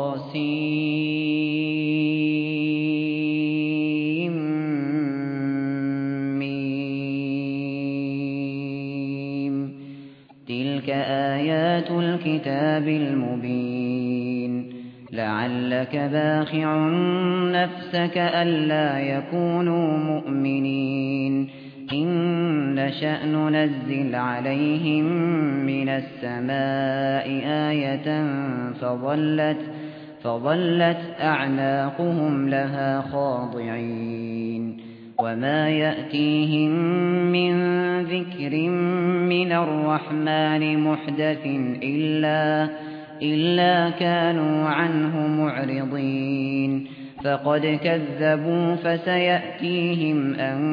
تلك آيات الكتاب المبين لعلك باخع نفسك ألا يكونوا مؤمنين إن نشأ ننزل عليهم من السماء آية فظلت أعناقهم لها خاضعين وما يأتيهم من ذكر من الرحمن محدث إلا كانوا عنه معرضين فقد كذبوا فسيأتيهم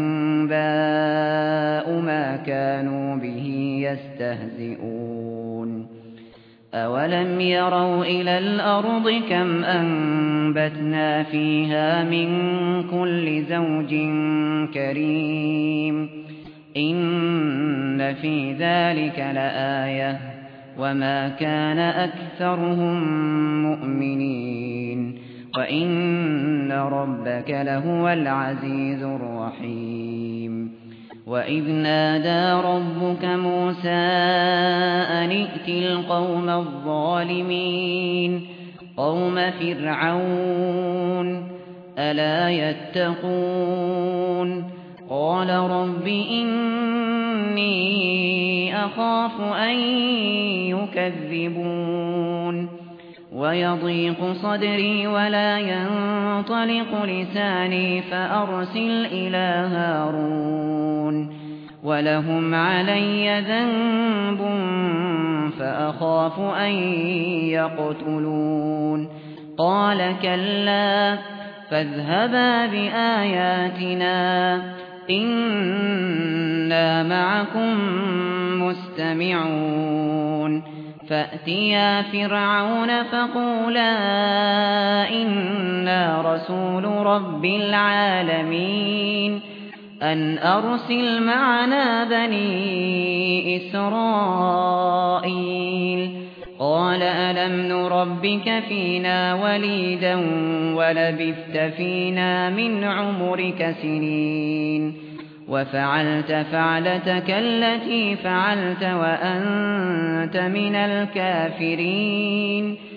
أنباء ما كانوا به يستهزئون أولم يروا إلى الأرض كم أنبتنا فيها من كل زوج كريم إن في ذلك لآية وما كان أكثرهم مؤمنين وإن ربك لهو العزيز الرحيم وإذ نادى ربك موسى أن ائت القوم الظالمين قوم فرعون ألا يتقون قال رب إني أخاف أن يكذبون ويضيق صدري ولا ينطلق لساني فأرسل إلى هارون ولهم علي ذنب فأخاف أن يقتلون قال كلا فاذهبا بآياتنا إنا معكم مستمعون فأتيا فرعون فقولا إنا رسول رب العالمين أن أرسل معنا بني إسرائيل قال ألم نربك فينا وليدا ولبثت فينا من عمرك سنين وفعلت فعلتك التي فعلت وأنت من الكافرين